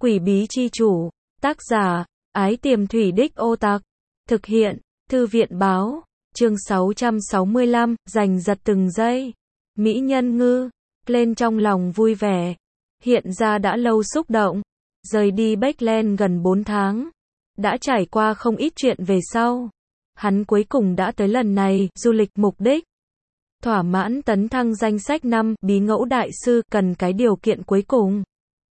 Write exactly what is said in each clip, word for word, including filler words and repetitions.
Quỷ bí chi chủ, tác giả, Ái Tiềm Thủy Đích Ô Tặc, thực hiện, Thư viện báo, chương sáu trăm sáu mươi lăm, giành giật từng giây. Mỹ nhân ngư, lên trong lòng vui vẻ, hiện ra đã lâu xúc động, rời đi Beckland gần bốn tháng, đã trải qua không ít chuyện về sau. Hắn cuối cùng đã tới lần này, du lịch mục đích. Thỏa mãn tấn thăng danh sách năm, bí ngẫu đại sư, cần cái điều kiện cuối cùng.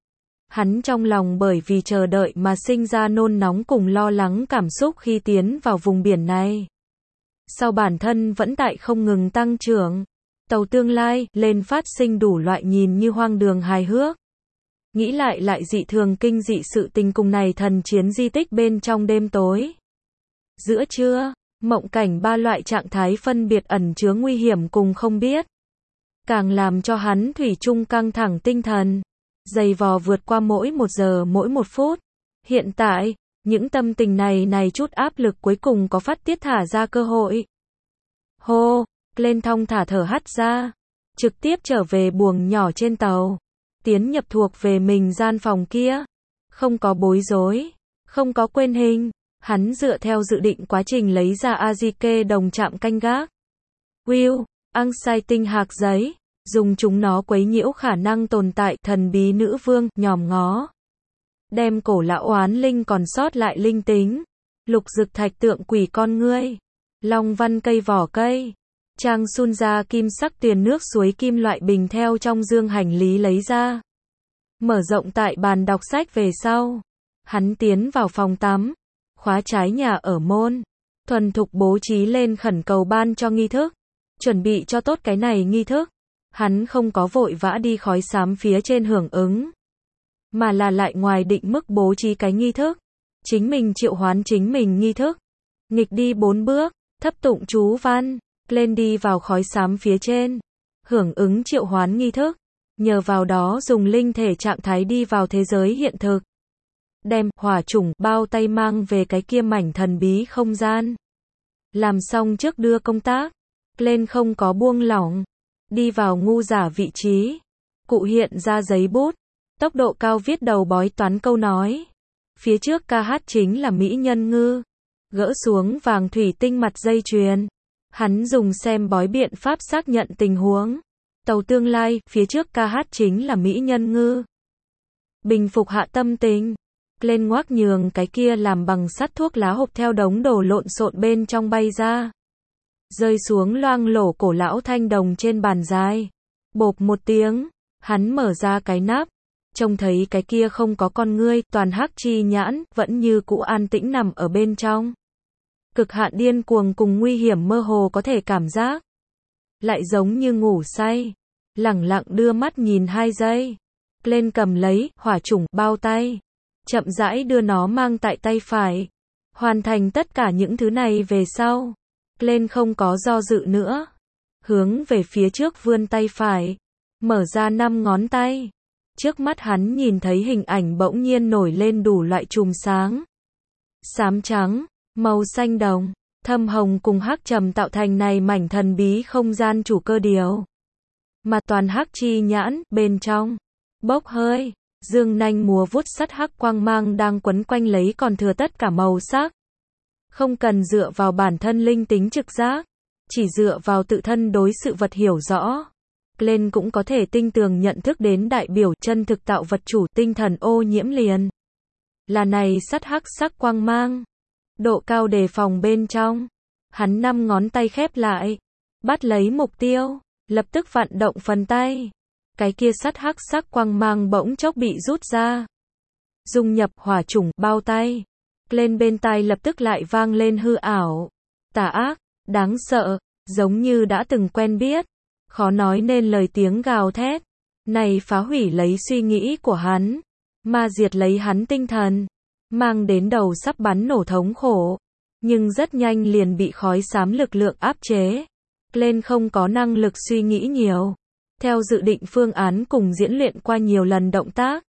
Hắn trong lòng bởi vì chờ đợi mà sinh ra nôn nóng cùng lo lắng cảm xúc khi tiến vào vùng biển này. Sau bản thân vẫn tại không ngừng tăng trưởng, tàu tương lai, lên phát sinh đủ loại nhìn như hoang đường hài hước. Nghĩ lại lại dị thường kinh dị sự tình cùng này thần chiến di tích bên trong đêm tối. Giữa trưa, mộng cảnh ba loại trạng thái phân biệt ẩn chứa nguy hiểm cùng không biết. Càng làm cho hắn thủy chung căng thẳng tinh thần, dày vò vượt qua mỗi một giờ mỗi một phút. Hiện tại, những tâm tình này này chút áp lực cuối cùng có phát tiết thả ra cơ hội. Hô, lên thong thả thở hắt ra, trực tiếp trở về buồng nhỏ trên tàu, tiến nhập thuộc về mình gian phòng kia. Không có bối rối, không có quên hình, hắn dựa theo dự định quá trình lấy ra Azike đồng chạm canh gác. Will, ăn sai tinh hạc giấy, dùng chúng nó quấy nhiễu khả năng tồn tại thần bí nữ vương, nhòm ngó. Đem cổ lão oán linh còn sót lại linh tính, lục dực thạch tượng quỷ con ngươi, long văn cây vỏ cây, trang sun ra kim sắc tiền nước suối kim loại bình theo trong dương hành lý lấy ra. Mở rộng tại bàn đọc sách về sau, hắn tiến vào phòng tắm, khóa trái nhà ở môn, thuần thục bố trí lên khẩn cầu ban cho nghi thức, chuẩn bị cho tốt cái này nghi thức. Hắn không có vội vã đi khói xám phía trên hưởng ứng, mà là lại ngoài định mức bố trí cái nghi thức. Chính mình triệu hoán chính mình nghi thức. Nghịch đi bốn bước, thấp tụng chú văn, lên đi vào khói xám phía trên. Hưởng ứng triệu hoán nghi thức. Nhờ vào đó dùng linh thể trạng thái đi vào thế giới hiện thực. Đem hỏa chủng bao tay mang về cái kia mảnh thần bí không gian. Làm xong trước đưa công tác. Lên không có buông lỏng. Đi vào ngu giả vị trí. Cụ hiện ra giấy bút. Tốc độ cao viết đầu bói toán câu nói. Phía trước ca hát chính là Mỹ nhân ngư. Gỡ xuống vàng thủy tinh mặt dây chuyền. Hắn dùng xem bói biện pháp xác nhận tình huống. Tàu tương lai, phía trước ca hát chính là Mỹ nhân ngư. Bình phục hạ tâm tình. Lên ngoác nhường cái kia làm bằng sắt thuốc lá hộp theo đống đồ lộn xộn bên trong bay ra. Rơi xuống loang lổ cổ lão thanh đồng trên bàn dài. Bộp một tiếng, hắn mở ra cái nắp, trông thấy cái kia không có con ngươi, toàn hắc chi nhãn, vẫn như cũ an tĩnh nằm ở bên trong. Cực hạn điên cuồng cùng nguy hiểm mơ hồ có thể cảm giác. Lại giống như ngủ say, lẳng lặng đưa mắt nhìn hai giây. Lên cầm lấy, hỏa chủng, bao tay. Chậm rãi đưa nó mang tại tay phải. Hoàn thành tất cả những thứ này về sau. Lên không có do dự nữa. Hướng về phía trước vươn tay phải. Mở ra năm ngón tay. Trước mắt hắn nhìn thấy hình ảnh bỗng nhiên nổi lên đủ loại chùm sáng. Xám trắng, màu xanh đồng, thâm hồng cùng hắc trầm tạo thành này mảnh thần bí không gian chủ cơ điều. Mà toàn hắc chi nhãn, bên trong, bốc hơi, dương nanh múa vuốt sắt hắc quang mang đang quấn quanh lấy còn thừa tất cả màu sắc. Không cần dựa vào bản thân linh tính trực giác, chỉ dựa vào tự thân đối sự vật hiểu rõ. Lên cũng có thể tinh tường nhận thức đến đại biểu chân thực tạo vật chủ tinh thần ô nhiễm liền. Là này sắt hắc sắc quang mang. Độ cao đề phòng bên trong. Hắn năm ngón tay khép lại. Bắt lấy mục tiêu. Lập tức vận động phần tay. Cái kia sắt hắc sắc quang mang bỗng chốc bị rút ra. Dung nhập hỏa chủng bao tay. Lên bên tai lập tức lại vang lên hư ảo. Tà ác, đáng sợ, giống như đã từng quen biết. Khó nói nên lời tiếng gào thét. Này phá hủy lấy suy nghĩ của hắn. Ma diệt lấy hắn tinh thần. Mang đến đầu sắp bắn nổ thống khổ. Nhưng rất nhanh liền bị khói xám lực lượng áp chế. Lên không có năng lực suy nghĩ nhiều. Theo dự định phương án cùng diễn luyện qua nhiều lần động tác.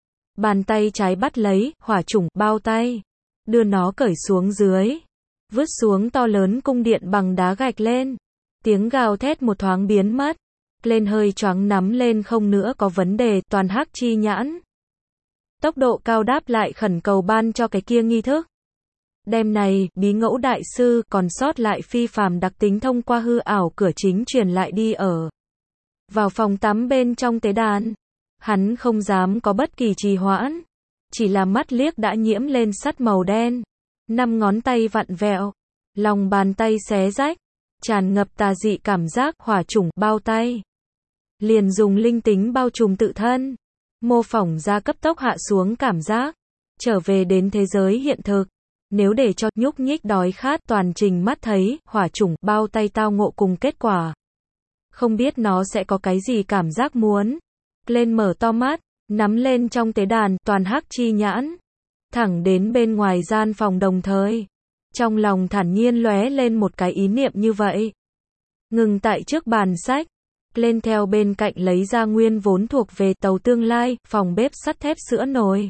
Bàn tay trái bắt lấy, hỏa chủng, bao tay. Đưa nó cởi xuống dưới. Vứt xuống to lớn cung điện bằng đá gạch lên. Tiếng gào thét một thoáng biến mất. Lên hơi choáng nắm lên không nữa có vấn đề, toàn hắc chi nhãn. tốc độ cao đáp lại khẩn cầu ban cho cái kia nghi thức. Đêm này, bí ngẫu đại sư còn sót lại phi phàm đặc tính thông qua hư ảo cửa chính truyền lại đi ở vào phòng tắm bên trong tế đàn. Hắn không dám có bất kỳ trì hoãn, chỉ là mắt liếc đã nhiễm lên sắt màu đen. Năm ngón tay vặn vẹo, lòng bàn tay xé rách, tràn ngập tà dị cảm giác hỏa chủng bao tay. Liền dùng linh tính bao trùm tự thân, mô phỏng ra cấp tốc hạ xuống cảm giác, trở về đến thế giới hiện thực. Nếu để cho nhúc nhích đói khát toàn trình mắt thấy hỏa chủng bao tay tao ngộ cùng kết quả, không biết nó sẽ có cái gì cảm giác muốn. Lên mở to mắt, nắm lên trong tế đàn toàn hắc chi nhãn, thẳng đến bên ngoài gian phòng đồng thời. Trong lòng thản nhiên lóe lên một cái ý niệm như vậy. Ngừng tại trước bàn sách, lên theo bên cạnh lấy ra nguyên vốn thuộc về tàu tương lai, phòng bếp sắt thép sữa nồi.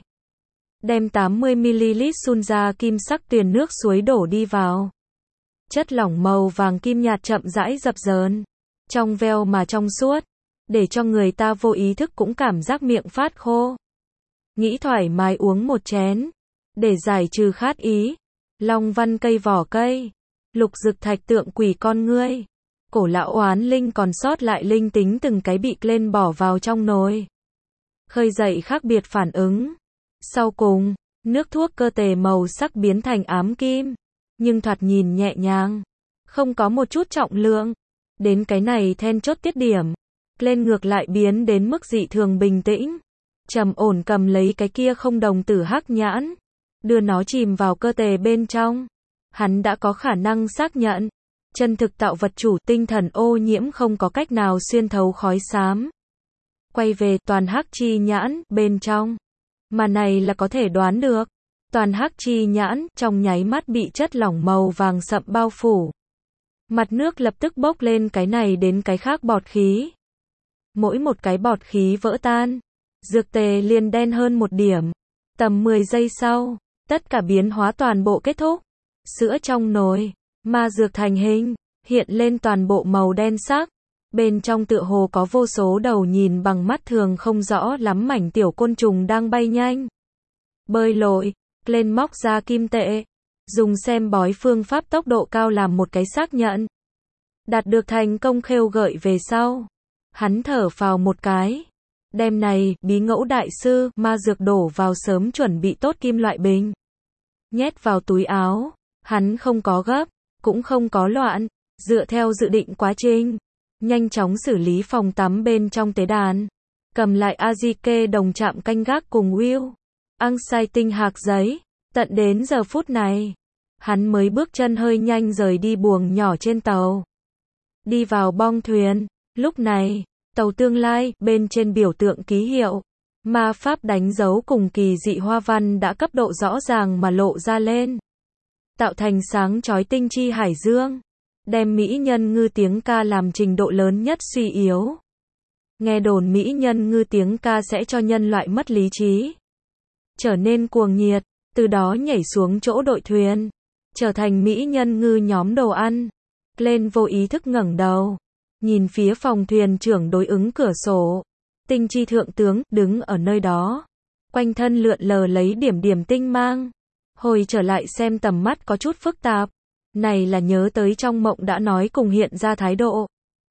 Đem tám mươi mi li lít sun ra kim sắc tuyền nước suối đổ đi vào. Chất lỏng màu vàng kim nhạt chậm rãi dập dờn, trong veo mà trong suốt, để cho người ta vô ý thức cũng cảm giác miệng phát khô. Nghĩ thoải mái uống một chén, để giải trừ khát ý. Long văn cây vỏ cây, lục dực thạch tượng quỷ con ngươi, cổ lão oán linh còn sót lại linh tính từng cái bị lên bỏ vào trong nồi. Khơi dậy khác biệt phản ứng. Sau cùng, nước thuốc cơ thể màu sắc biến thành ám kim, nhưng thoạt nhìn nhẹ nhàng, không có một chút trọng lượng. Đến cái này then chốt tiết điểm, lên ngược lại biến đến mức dị thường bình tĩnh, trầm ổn cầm lấy cái kia không đồng tử hắc nhãn, đưa nó chìm vào cơ thể bên trong. Hắn đã có khả năng xác nhận, chân thực tạo vật chủ tinh thần ô nhiễm không có cách nào xuyên thấu khói xám. Quay về toàn hắc chi nhãn bên trong, mà này là có thể đoán được. Toàn hắc chi nhãn trong nháy mắt bị chất lỏng màu vàng sậm bao phủ. Mặt nước lập tức bốc lên cái này đến cái khác bọt khí. Mỗi một cái bọt khí vỡ tan, dược tề liền đen hơn một điểm. Tầm mười giây sau, tất cả biến hóa toàn bộ kết thúc. Sữa trong nồi, ma dược thành hình, hiện lên toàn bộ màu đen sắc. Bên trong tựa hồ có vô số đầu nhìn bằng mắt thường không rõ lắm mảnh tiểu côn trùng đang bay nhanh. Bơi lội, lên móc ra kim tệ, dùng xem bói phương pháp tốc độ cao làm một cái xác nhận. Đạt được thành công khêu gợi về sau. Hắn thở phào một cái. Đêm này, bí ngẫu đại sư, ma dược đổ vào sớm chuẩn bị tốt kim loại bình. Nhét vào túi áo. Hắn không có gấp, cũng không có loạn. Dựa theo dự định quá trình, nhanh chóng xử lý phòng tắm bên trong tế đàn. Cầm lại Azike đồng chạm canh gác cùng Will. Ăn sai tinh hạc giấy. Tận đến giờ phút này, hắn mới bước chân hơi nhanh rời đi buồng nhỏ trên tàu. Đi vào bong thuyền. Lúc này, tàu tương lai, bên trên biểu tượng ký hiệu, ma pháp đánh dấu cùng kỳ dị hoa văn đã cấp độ rõ ràng mà lộ ra lên. Tạo thành sáng chói tinh chi hải dương. Đem mỹ nhân ngư tiếng ca làm trình độ lớn nhất suy yếu. Nghe đồn mỹ nhân ngư tiếng ca sẽ cho nhân loại mất lý trí, trở nên cuồng nhiệt, từ đó nhảy xuống chỗ đội thuyền, trở thành mỹ nhân ngư nhóm đồ ăn. Lên vô ý thức ngẩng đầu, nhìn phía phòng thuyền trưởng đối ứng cửa sổ. Tinh chi thượng tướng đứng ở nơi đó, quanh thân lượn lờ lấy điểm điểm tinh mang. Hồi trở lại xem tầm mắt có chút phức tạp. Này là nhớ tới trong mộng đã nói cùng hiện ra thái độ.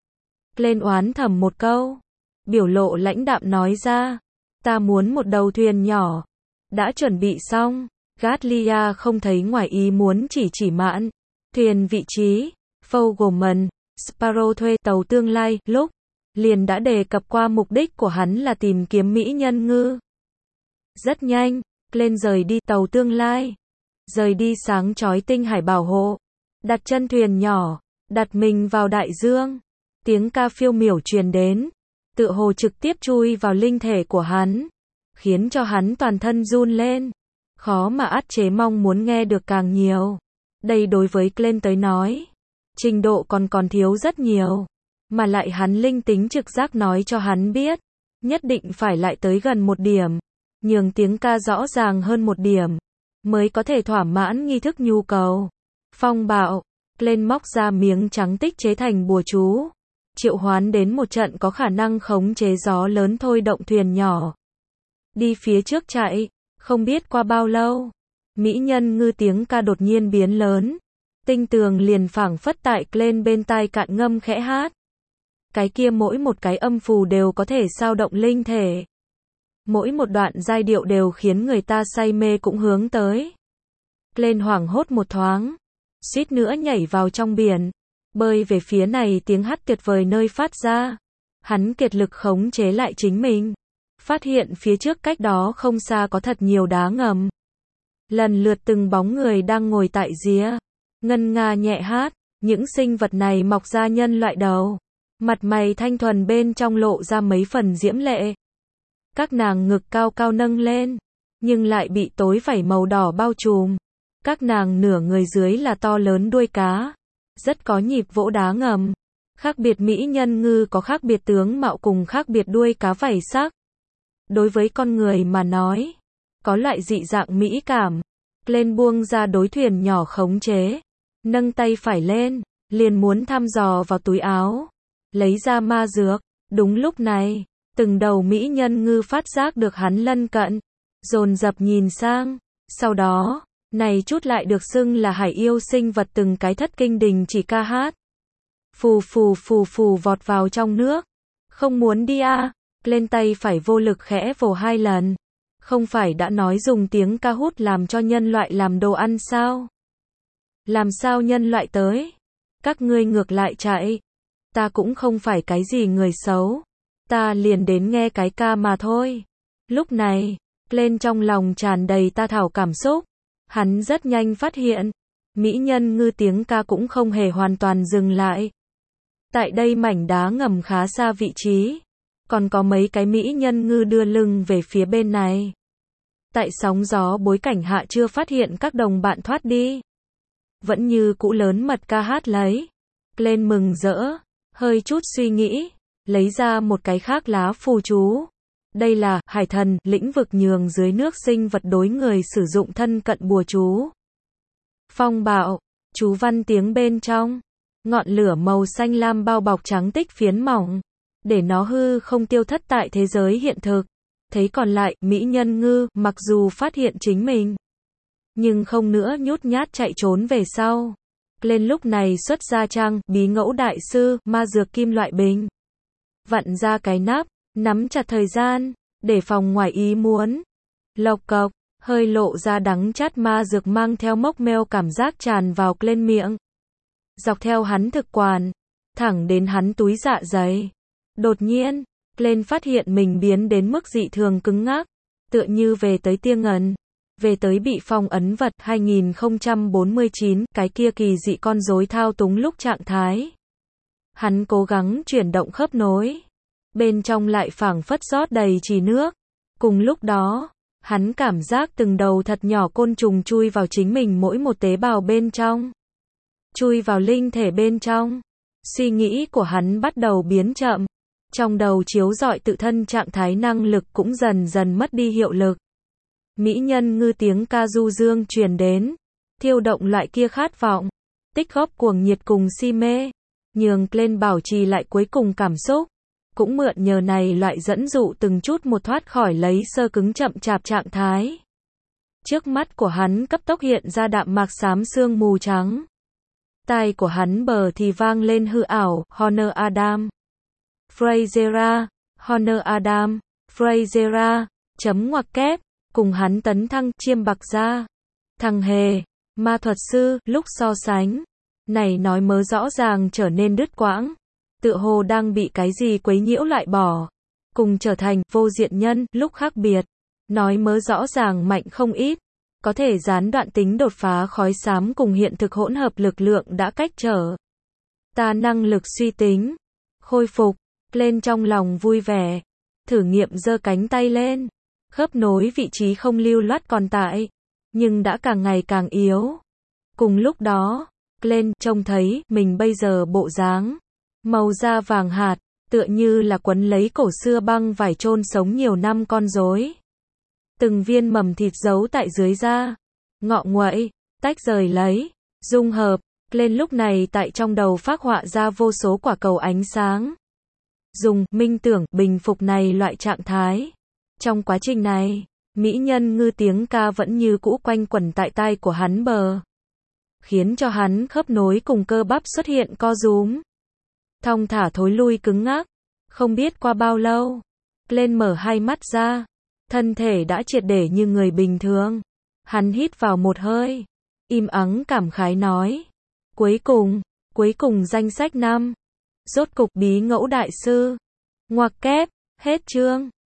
Lên oán thầm một câu, biểu lộ lãnh đạm nói ra, ta muốn một đầu thuyền nhỏ. Đã chuẩn bị xong. Gatlia không thấy ngoài ý muốn chỉ chỉ mạn thuyền vị trí. Fogelman, Sparrow thuê tàu tương lai, lúc liền đã đề cập qua mục đích của hắn là tìm kiếm mỹ nhân ngư. Rất nhanh, lên rời đi tàu tương lai, rời đi sáng chói tinh hải bảo hộ, đặt chân thuyền nhỏ, đặt mình vào đại dương. Tiếng ca phiêu miểu truyền đến, tựa hồ trực tiếp chui vào linh thể của hắn, khiến cho hắn toàn thân run lên, khó mà át chế mong muốn nghe được càng nhiều. Đây đối với Glenn tới nói, trình độ còn còn thiếu rất nhiều, mà lại hắn linh tính trực giác nói cho hắn biết, nhất định phải lại tới gần một điểm, nhường tiếng ca rõ ràng hơn một điểm, mới có thể thỏa mãn nghi thức nhu cầu. Phong bạo, lên móc ra miếng trắng tích chế thành bùa chú, triệu hoán đến một trận có khả năng khống chế gió lớn thôi động thuyền nhỏ. đi phía trước chạy, không biết qua bao lâu, mỹ nhân ngư tiếng ca đột nhiên biến lớn, tinh tường liền phảng phất tại lên bên tai cạn ngâm khẽ hát. Cái kia mỗi một cái âm phù đều có thể sao động linh thể. Mỗi một đoạn giai điệu đều khiến người ta say mê cũng hướng tới. Lên hoảng hốt một thoáng, suýt nữa nhảy vào trong biển, bơi về phía này tiếng hát tuyệt vời nơi phát ra. Hắn kiệt lực khống chế lại chính mình, phát hiện phía trước cách đó không xa có thật nhiều đá ngầm. Lần lượt từng bóng người đang ngồi tại rìa, ngân nga nhẹ hát, những sinh vật này mọc ra nhân loại đầu, mặt mày thanh thuần bên trong lộ ra mấy phần diễm lệ. Các nàng ngực cao cao nâng lên, nhưng lại bị tối vảy màu đỏ bao trùm. Các nàng nửa người dưới là to lớn đuôi cá, rất có nhịp vỗ đá ngầm. Khác biệt mỹ nhân ngư có khác biệt tướng mạo cùng khác biệt đuôi cá vảy sắc. Đối với con người mà nói, có loại dị dạng mỹ cảm. Lên buông ra đối thuyền nhỏ khống chế, nâng tay phải lên, liền muốn thăm dò vào túi áo, lấy ra ma dược. Đúng lúc này, từng đầu mỹ nhân ngư phát giác được hắn lân cận, dồn dập nhìn sang. Sau đó, này chút lại được xưng là hải yêu sinh vật từng cái thất kinh đình chỉ ca hát. Phù phù phù phù vọt vào trong nước. Không muốn đi à, lên tay phải vô lực khẽ vồ hai lần. Không phải đã nói dùng tiếng ca hút làm cho nhân loại làm đồ ăn sao? Làm sao nhân loại tới? Các ngươi ngược lại chạy. Ta cũng không phải cái gì người xấu. Ta liền đến nghe cái ca mà thôi. Lúc này, lên trong lòng tràn đầy ta thảo cảm xúc. Hắn rất nhanh phát hiện, mỹ nhân ngư tiếng ca cũng không hề hoàn toàn dừng lại. Tại đây mảnh đá ngầm khá xa vị trí, còn có mấy cái mỹ nhân ngư đưa lưng về phía bên này. Tại sóng gió bối cảnh hạ chưa phát hiện các đồng bạn thoát đi. Vẫn như cũ lớn mật ca hát lấy. Lên mừng rỡ, hơi chút suy nghĩ, lấy ra một cái khác lá phù chú. Đây là hải thần, lĩnh vực nhường dưới nước sinh vật đối người sử dụng thân cận bùa chú. Phong bạo, chú văn tiếng bên trong. Ngọn lửa màu xanh lam bao bọc trắng tích phiến mỏng, để nó hư không tiêu thất tại thế giới hiện thực. Thấy còn lại, mỹ nhân ngư, mặc dù phát hiện chính mình, nhưng không nữa nhút nhát chạy trốn về sau. Lên lúc này xuất ra trang, bí ngẫu đại sư, ma dược kim loại bình. Vặn ra cái nắp, nắm chặt thời gian, để phòng ngoài ý muốn. Lộc cộc, hơi lộ ra đắng chát ma dược mang theo mốc meo cảm giác tràn vào lên miệng. Dọc theo hắn thực quản, thẳng đến hắn túi dạ dày. Đột nhiên, lên phát hiện mình biến đến mức dị thường cứng ngắc, tựa như về tới tia ngần, về tới bị phong ấn vật hai nghìn không trăm bốn mươi chín, cái kia kỳ dị con rối thao túng lúc trạng thái. Hắn cố gắng chuyển động khớp nối, bên trong lại phảng phất rót đầy trì nước. Cùng lúc đó, hắn cảm giác từng đầu thật nhỏ côn trùng chui vào chính mình mỗi một tế bào bên trong, chui vào linh thể bên trong. Suy nghĩ của hắn bắt đầu biến chậm, trong đầu chiếu rọi tự thân trạng thái năng lực cũng dần dần mất đi hiệu lực. Mỹ nhân ngư tiếng ca du dương truyền đến, thiêu động loại kia khát vọng, tích góp cuồng nhiệt cùng si mê, nhường lên bảo trì lại cuối cùng cảm xúc, cũng mượn nhờ này loại dẫn dụ từng chút một thoát khỏi lấy sơ cứng chậm chạp trạng thái. Trước mắt của hắn cấp tốc hiện ra đạm mạc xám sương mù trắng. Tai của hắn bờ thì vang lên hư ảo, Honor Adam. Frasera, Honor Adam, Frasera, chấm ngoặc kép, cùng hắn tấn thăng, chiêm bạc ra. Thằng hề, ma thuật sư, lúc so sánh, này nói mớ rõ ràng trở nên đứt quãng, tựa hồ đang bị cái gì quấy nhiễu loại bỏ, cùng trở thành vô diện nhân, lúc khác biệt, nói mớ rõ ràng mạnh không ít, có thể gián đoạn tính đột phá khói xám cùng hiện thực hỗn hợp lực lượng đã cách trở. Ta năng lực suy tính, khôi phục, lên trong lòng vui vẻ, thử nghiệm giơ cánh tay lên, khớp nối vị trí không lưu loát còn tại, nhưng đã càng ngày càng yếu. Cùng lúc đó, lên trông thấy mình bây giờ bộ dáng, màu da vàng hạt, tựa như là quấn lấy cổ xưa băng vải chôn sống nhiều năm con rối. Từng viên mầm thịt giấu tại dưới da, ngọ nguậy, tách rời lấy, dung hợp, lên lúc này tại trong đầu phác họa ra vô số quả cầu ánh sáng. Dùng minh tưởng bình phục này loại trạng thái. Trong quá trình này, mỹ nhân ngư tiếng ca vẫn như cũ quanh quẩn tại tai của hắn bờ, khiến cho hắn khớp nối cùng cơ bắp xuất hiện co rúm. Thong thả thối lui cứng ngắc, không biết qua bao lâu, lên mở hai mắt ra, thân thể đã triệt để như người bình thường. Hắn hít vào một hơi, im ắng cảm khái nói, cuối cùng, cuối cùng danh sách năm, rốt cục bí ngẫu đại sư, ngoặc kép, hết chương.